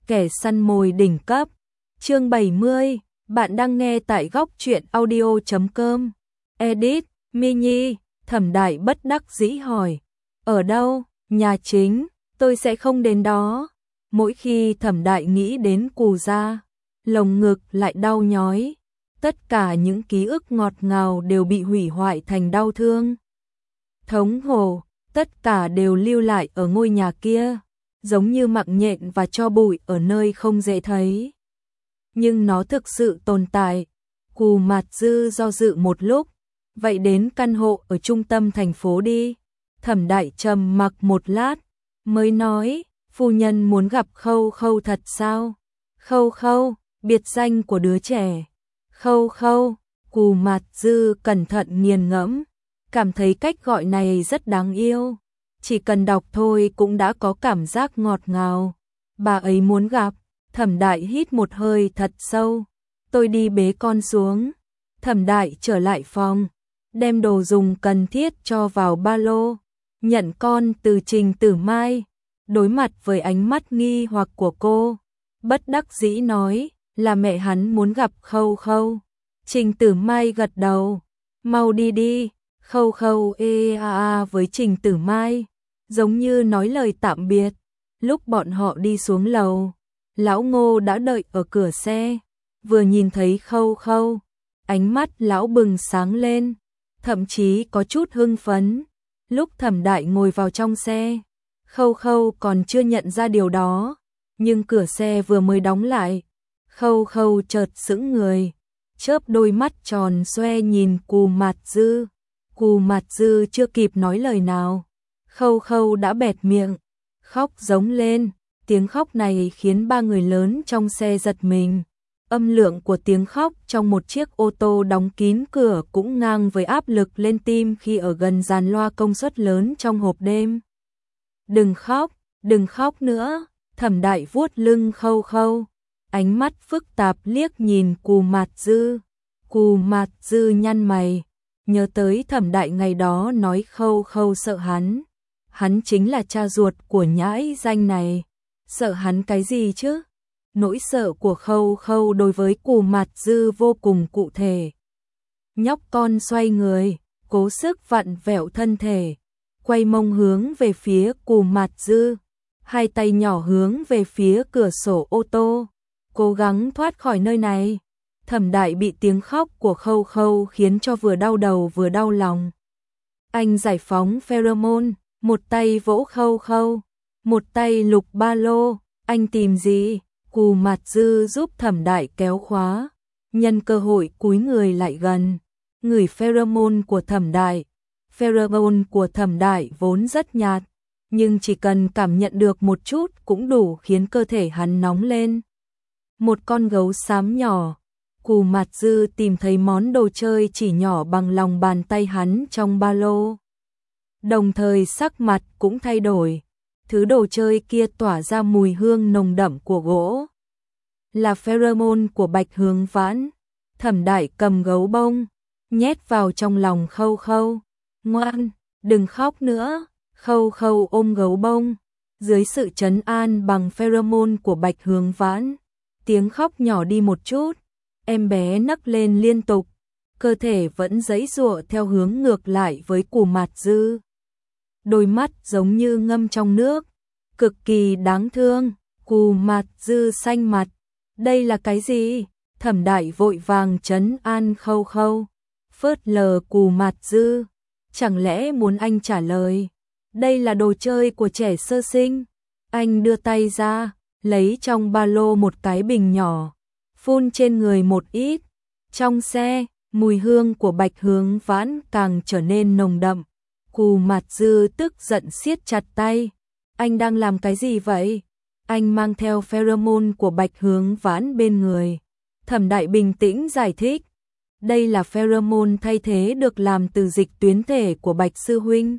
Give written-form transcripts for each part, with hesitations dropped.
kẻ săn mồi đỉnh cấp. Chương 70, bạn đang nghe tại góc truyện audio.com. Edit, Mini, Thẩm Đại bất đắc dĩ hỏi. Ở đâu? Nhà chính, tôi sẽ không đến đó. Mỗi khi Thẩm Đại nghĩ đến Cù gia, lồng ngực lại đau nhói. Tất cả những ký ức ngọt ngào đều bị hủy hoại thành đau thương. Thống khổ, tất cả đều lưu lại ở ngôi nhà kia, giống như mạng nhện và tro bụi ở nơi không dễ thấy. Nhưng nó thực sự tồn tại. Cù Mạt Dư do dự một lúc, vậy đến căn hộ ở trung tâm thành phố đi. Thẩm Đại trầm mặc một lát, mới nói, phu nhân muốn gặp Khâu Khâu thật sao? Khâu Khâu, biệt danh của đứa trẻ. Khâu Khâu, Cù Mạt Dư cẩn thận nghiền ngẫm, cảm thấy cách gọi này rất đáng yêu. Chỉ cần đọc thôi cũng đã có cảm giác ngọt ngào. Bà ấy muốn gặp. Thẩm Đại hít một hơi thật sâu. Tôi đi bế con xuống. Thẩm Đại trở lại phòng, đem đồ dùng cần thiết cho vào ba lô, nhận con từ Trình Tử Mai. Đối mặt với ánh mắt nghi hoặc của cô, bất đắc dĩ nói, là mẹ hắn muốn gặp Khâu Khâu. Trình Tử Mai gật đầu, mau đi đi. Khâu Khâu với Trình Tử Mai, giống như nói lời tạm biệt. Lúc bọn họ đi xuống lầu, lão Ngô đã đợi ở cửa xe. Vừa nhìn thấy Khâu Khâu, ánh mắt lão bừng sáng lên, thậm chí có chút hưng phấn. Lúc Thẩm Đại ngồi vào trong xe, Khâu Khâu còn chưa nhận ra điều đó, nhưng cửa xe vừa mới đóng lại, Khâu Khâu chợt sững người, chớp đôi mắt tròn xoe nhìn Cù Mạt Dư. Cù Mạt Dư chưa kịp nói lời nào, Khâu Khâu đã bẹt miệng, khóc giống lên. Tiếng khóc này khiến ba người lớn trong xe giật mình. Âm lượng của tiếng khóc trong một chiếc ô tô đóng kín cửa cũng ngang với áp lực lên tim khi ở gần dàn loa công suất lớn trong hộp đêm. Đừng khóc nữa. Thẩm Đại vuốt lưng Khâu Khâu, ánh mắt phức tạp liếc nhìn Cù Mạt Dư. Cù Mạt Dư nhăn mày, nhớ tới Thẩm Đại ngày đó nói Khâu Khâu sợ hắn. Hắn chính là cha ruột của nhãi danh này. Sợ hắn cái gì chứ? Nỗi sợ của Khâu Khâu đối với Cù Mạt Dư vô cùng cụ thể. Nhóc con xoay người, cố sức vặn vẹo thân thể, quay mông hướng về phía Cù Mạt Dư, hai tay nhỏ hướng về phía cửa sổ ô tô, cố gắng thoát khỏi nơi này. Thẩm Đại bị tiếng khóc của Khâu Khâu khiến cho vừa đau đầu vừa đau lòng. Anh giải phóng pheromone, một tay vỗ Khâu Khâu, một tay lục ba lô. Anh tìm gì? Cù Mạt Dư giúp Thẩm Đại kéo khóa, nhân cơ hội cúi người lại gần, ngửi pheromone của Thẩm Đại. Pheromone của Thẩm Đại vốn rất nhạt, nhưng chỉ cần cảm nhận được một chút cũng đủ khiến cơ thể hắn nóng lên. Một con gấu xám nhỏ. Cù Mạt Dư tìm thấy món đồ chơi chỉ nhỏ bằng lòng bàn tay hắn trong ba lô, đồng thời sắc mặt cũng thay đổi. Thứ đồ chơi kia tỏa ra mùi hương nồng đậm của gỗ, là pheromone của Bạch Hướng Vãn. Thẩm Đại cầm gấu bông, nhét vào trong lòng Khâu Khâu. Ngoan, đừng khóc nữa. Khâu Khâu ôm gấu bông, dưới sự trấn an bằng pheromone của Bạch Hướng Vãn, tiếng khóc nhỏ đi một chút. Em bé nấc lên liên tục, cơ thể vẫn giãy giụa theo hướng ngược lại với Cù Mạt Dư. Đôi mắt giống như ngâm trong nước, cực kỳ đáng thương. Cù Mạt Dư xanh mặt. Đây là cái gì? Thẩm Đại vội vàng trấn an Khâu Khâu, phớt lờ Cù Mạt Dư. Chẳng lẽ muốn anh trả lời? Đây là đồ chơi của trẻ sơ sinh. Anh đưa tay ra, lấy trong ba lô một cái bình nhỏ, phun trên người một ít. Trong xe, mùi hương của Bạch Hướng Vãn càng trở nên nồng đậm. Cù Mạt Dư tức giận siết chặt tay. Anh đang làm cái gì vậy? Anh mang theo pheromone của Bạch Hướng Vãn bên người. Thẩm Đại bình tĩnh giải thích. Đây là pheromone thay thế được làm từ dịch tuyến thể của Bạch Sư Huynh.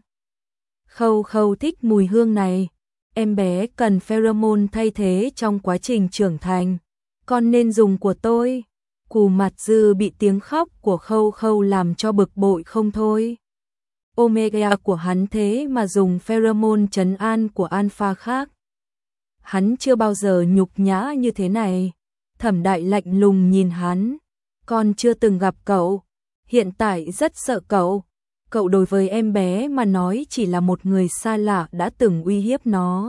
Khâu Khâu thích mùi hương này. Em bé cần pheromone thay thế trong quá trình trưởng thành. Con nên dùng của tôi. Cù Mạt Dư bị tiếng khóc của Khâu Khâu làm cho bực bội không thôi. Omega của hắn thế mà dùng pheromone trấn an của alpha khác. hắn chưa bao giờ nhục nhã như thế này. Thẩm Đại lạnh lùng nhìn hắn, con chưa từng gặp cậu, hiện tại rất sợ cậu. Cậu đối với em bé mà nói chỉ là một người xa lạ đã từng uy hiếp nó.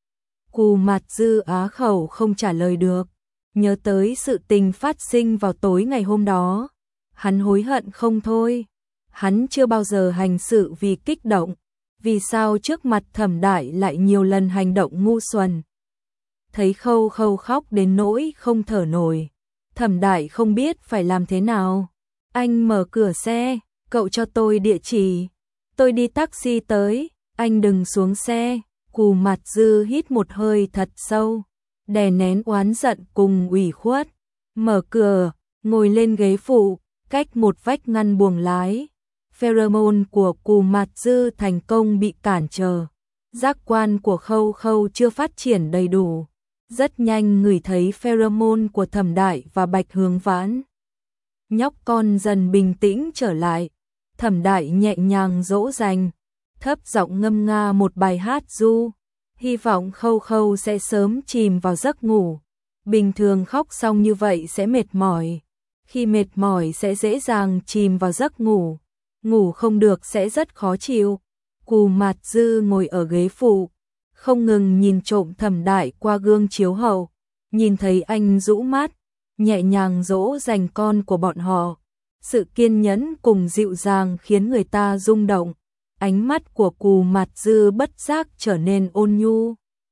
Cù Mạt Dư á khẩu không trả lời được, nhớ tới sự tình phát sinh vào tối ngày hôm đó. Hắn hối hận không thôi, hắn chưa bao giờ hành sự vì kích động, vì sao trước mặt Thẩm Đại lại nhiều lần hành động ngu xuẩn. Thấy Khâu Khâu khóc đến nỗi không thở nổi, Thẩm Đại không biết phải làm thế nào. Anh mở cửa xe, cậu cho tôi địa chỉ, tôi đi taxi tới, anh đừng xuống xe. Cù Mạt Dư hít một hơi thật sâu, đè nén oán giận cùng ủy khuất, mở cửa, ngồi lên ghế phụ, cách một vách ngăn buồng lái. Pheromone của Cù Mạt Dư thành công bị cản trở. Giác quan của Khâu Khâu chưa phát triển đầy đủ, rất nhanh ngửi thấy pheromone của Thẩm Đại và Bạch Hướng Vãn. Nhóc con dần bình tĩnh trở lại, Thẩm Đại nhẹ nhàng dỗ dành, thấp giọng ngâm nga một bài hát ru, hy vọng Khâu Khâu sẽ sớm chìm vào giấc ngủ. Bình thường khóc xong như vậy sẽ mệt mỏi, khi mệt mỏi sẽ dễ dàng chìm vào giấc ngủ, ngủ không được sẽ rất khó chịu. Cù Mạt Dư ngồi ở ghế phụ, không ngừng nhìn trộm Thẩm Đại qua gương chiếu hậu, nhìn thấy anh rũ mắt, nhẹ nhàng dỗ dành con của bọn họ. Sự kiên nhẫn cùng dịu dàng khiến người ta rung động. Ánh mắt của Cù Mạt Dư bất giác trở nên ôn nhu.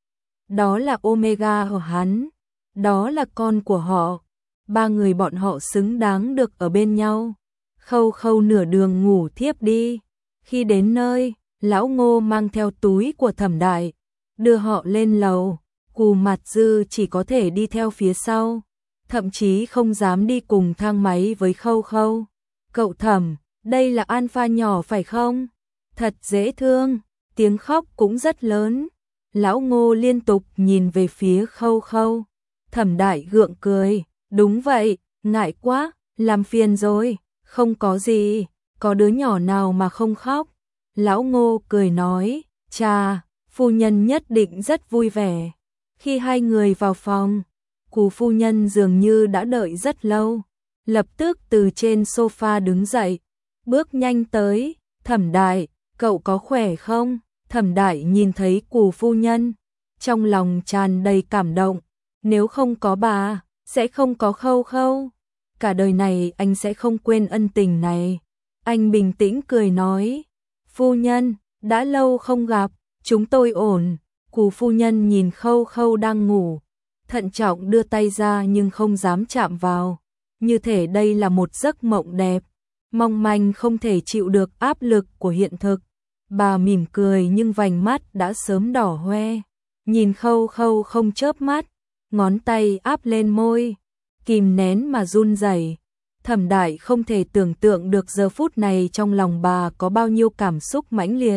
Đó là Omega của hắn, đó là con của họ. Ba người bọn họ xứng đáng được ở bên nhau. Khâu Khâu nửa đường ngủ thiếp đi. Khi đến nơi, lão Ngô mang theo túi của Thẩm Đại, đưa họ lên lầu. Cù Mạt Dư chỉ có thể đi theo phía sau, thậm chí không dám đi cùng thang máy với Khâu Khâu. Cậu Thẩm, đây là Alpha nhỏ phải không? Thật dễ thương, tiếng khóc cũng rất lớn. Lão Ngô liên tục nhìn về phía Khâu Khâu. Thẩm Đại gượng cười, đúng vậy, ngại quá, làm phiền rồi, không có gì, có đứa nhỏ nào mà không khóc. Lão Ngô cười nói, chà, phu nhân nhất định rất vui vẻ. Khi hai người vào phòng, Cù phu nhân dường như đã đợi rất lâu, lập tức từ trên sofa đứng dậy, bước nhanh tới. Thẩm Đại, cậu có khỏe không? Thẩm Đại nhìn thấy Cù phu nhân, trong lòng tràn đầy cảm động. Nếu không có bà, sẽ không có Khâu Khâu. Cả đời này anh sẽ không quên ân tình này. Anh bình tĩnh cười nói, phu nhân, đã lâu không gặp, chúng tôi ổn. Cù phu nhân nhìn Khâu Khâu đang ngủ, thận trọng đưa tay ra nhưng không dám chạm vào, như thể đây là một giấc mộng đẹp, mong manh không thể chịu được áp lực của hiện thực. Bà mỉm cười nhưng vành mắt đã sớm đỏ hoe, nhìn Khâu Khâu không chớp mắt, ngón tay áp lên môi, kìm nén mà run rẩy. Thẩm Đại không thể tưởng tượng được giờ phút này trong lòng bà có bao nhiêu cảm xúc mãnh liệt.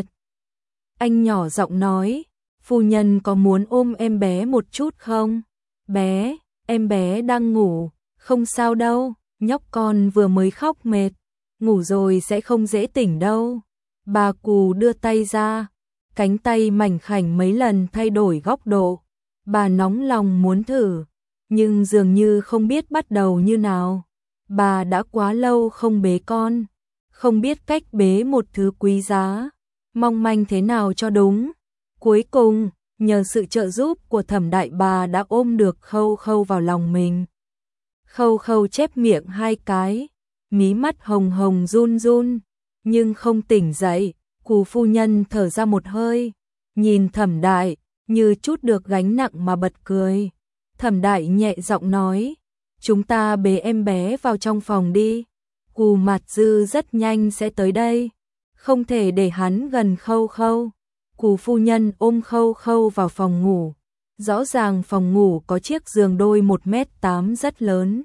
Anh nhỏ giọng nói, phu nhân có muốn ôm em bé một chút không? Bé, em bé đang ngủ, không sao đâu, nhóc con vừa mới khóc mệt, ngủ rồi sẽ không dễ tỉnh đâu. Bà Cù đưa tay ra, cánh tay mảnh khảnh mấy lần thay đổi góc độ. Bà nóng lòng muốn thử, nhưng dường như không biết bắt đầu như nào. Bà đã quá lâu không bế con, không biết cách bế một thứ quý giá, mong manh thế nào cho đúng. Cuối cùng, nhờ sự trợ giúp của Thẩm Đại, bà đã ôm được Khâu Khâu vào lòng mình. Khâu Khâu chép miệng hai cái, mí mắt hồng hồng run run, nhưng không tỉnh dậy. Cù phu nhân thở ra một hơi, nhìn Thẩm Đại, như chút được gánh nặng mà bật cười. Thẩm Đại nhẹ giọng nói, chúng ta bế em bé vào trong phòng đi. Cù Mạt Dư rất nhanh sẽ tới đây, không thể để hắn gần Khâu Khâu. Cù phu nhân ôm Khâu Khâu vào phòng ngủ. Rõ ràng phòng ngủ có chiếc giường đôi 1m8 rất lớn.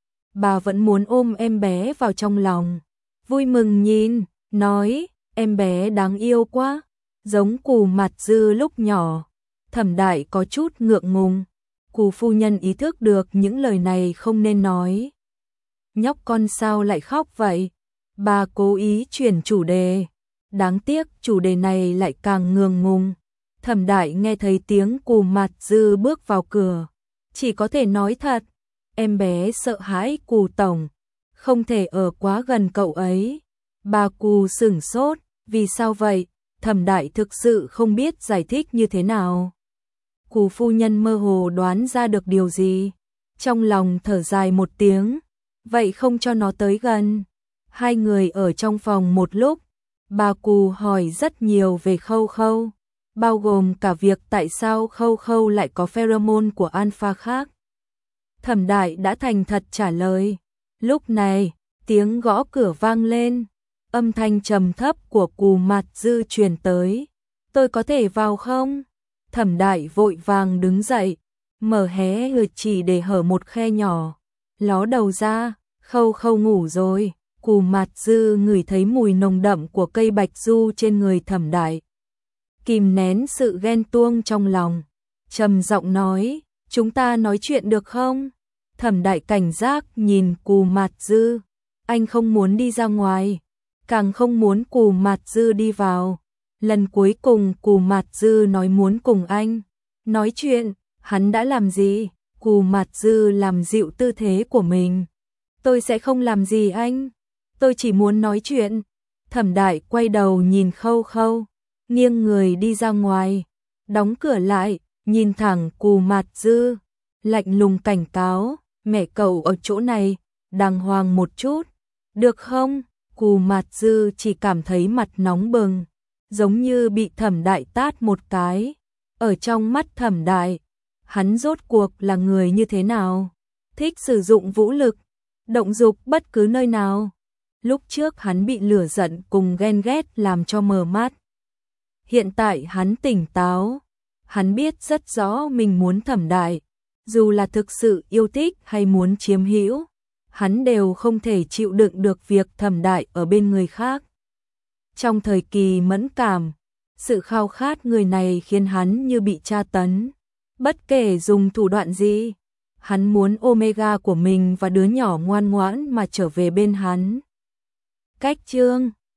Bà vẫn muốn ôm em bé vào trong lòng. Vui mừng nhìn, nói, em bé đáng yêu quá, giống Cù Mạt Dư lúc nhỏ. Thẩm Đại có chút ngượng ngùng. Cù phu nhân ý thức được những lời này không nên nói. Nhóc con sao lại khóc vậy? Bà cố ý chuyển chủ đề. Đáng tiếc chủ đề này lại càng ngượng ngùng. Thẩm Đại nghe thấy tiếng Cù Mạt Dư bước vào cửa, chỉ có thể nói thật, em bé sợ hãi Cù tổng, không thể ở quá gần cậu ấy. Bà Cù sửng sốt, vì sao vậy? Thẩm Đại thực sự không biết giải thích như thế nào. Cù phu nhân mơ hồ đoán ra được điều gì, trong lòng thở dài một tiếng, vậy không cho nó tới gần. Hai người ở trong phòng một lúc, bà Cù hỏi rất nhiều về Khâu Khâu, bao gồm cả việc tại sao Khâu Khâu lại có pheromone của alpha khác. Thẩm Đại đã thành thật trả lời. Lúc này, tiếng gõ cửa vang lên, âm thanh trầm thấp của Cù Mạt Dư truyền tới. Tôi có thể vào không? Thẩm Đại vội vàng đứng dậy, mở hé cửa chỉ để hở một khe nhỏ, ló đầu ra. Khâu Khâu ngủ rồi. Cù Mạt Dư ngửi thấy mùi nồng đậm của cây bạch du trên người Thẩm Đại, kìm nén sự ghen tuông trong lòng, trầm giọng nói, chúng ta nói chuyện được không? Thẩm Đại cảnh giác nhìn Cù Mạt Dư, anh không muốn đi ra ngoài, càng không muốn Cù Mạt Dư đi vào. Lần cuối cùng Cù Mạt Dư nói muốn cùng anh nói chuyện, hắn đã làm gì? Cù Mạt Dư làm dịu tư thế của mình. Tôi sẽ không làm gì anh, tôi chỉ muốn nói chuyện. Thẩm Đại quay đầu nhìn Khâu Khâu, nghiêng người đi ra ngoài, đóng cửa lại, nhìn thẳng Cù Mạt Dư, lạnh lùng cảnh cáo, mẹ cậu ở chỗ này, đàng hoàng một chút, được không? Cù Mạt Dư chỉ cảm thấy mặt nóng bừng, giống như bị Thẩm Đại tát một cái. Ở trong mắt Thẩm Đại, hắn rốt cuộc là người như thế nào? Thích sử dụng vũ lực, động dục bất cứ nơi nào. Lúc trước hắn bị lửa giận cùng ghen ghét làm cho mờ mắt. Hiện tại hắn tỉnh táo, hắn biết rất rõ mình muốn Thẩm Đại, dù là thực sự yêu thích hay muốn chiếm hữu, hắn đều không thể chịu đựng được việc Thẩm Đại ở bên người khác. Trong thời kỳ mẫn cảm, sự khao khát người này khiến hắn như bị tra tấn, bất kể dùng thủ đoạn gì, hắn muốn Omega của mình và đứa nhỏ ngoan ngoãn mà trở về bên hắn. Cách chương